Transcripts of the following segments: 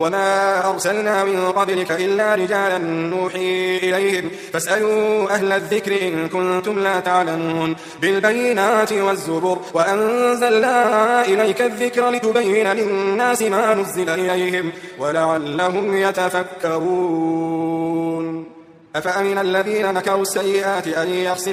وما أرسلنا من قبلك إلا رجالا نوحي إليهم فاسألوا أهل الذكر إن كنتم لا تعلمون بالبينات والزبر وأنزلنا إليك الذكر لتبين للناس ما نزل إليهم ولعلهم يتفكرون أفأمن الذين مكروا السيئات أن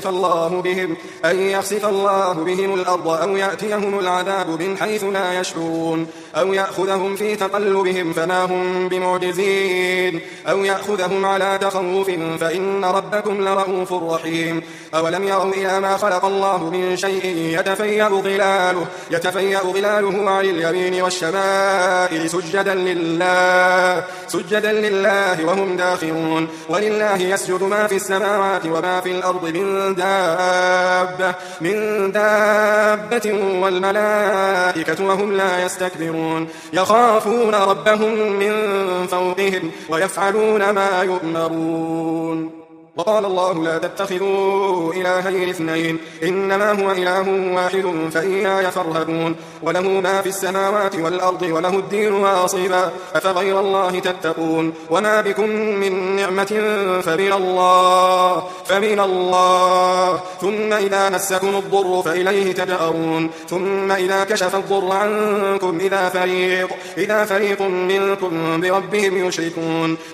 يخسف الله بهم الأرض أو يأتيهم العذاب من حيث لا يشعرون أو يأخذهم في تقلبهم فما هم بمعجزين أو يأخذهم على تخوف فإن ربكم لرؤوف رحيم أولم يروا إلى ما خلق الله من شيء يتفيأ ظلاله عن اليمين والشمائل سجدا لله وهم داخرون ولله يسجد ما في السماوات وما في الأرض من دابة والملائكة وهم لا يستكبرون يخافون ربهم من فوقهم ويفعلون ما يؤمرون وقال الله لا تتخذوا إلهين اثنين إنما هو إله واحد فإياي فارهبون وله ما في السماوات والأرض وله الدين واصبا أفغير الله تتقون وما بكم من نعمة فمن الله ثم إذا مسكم الضر فإليه تجأرون ثم إذا كشف الضر عنكم إذا فريق منكم بربهم يشركون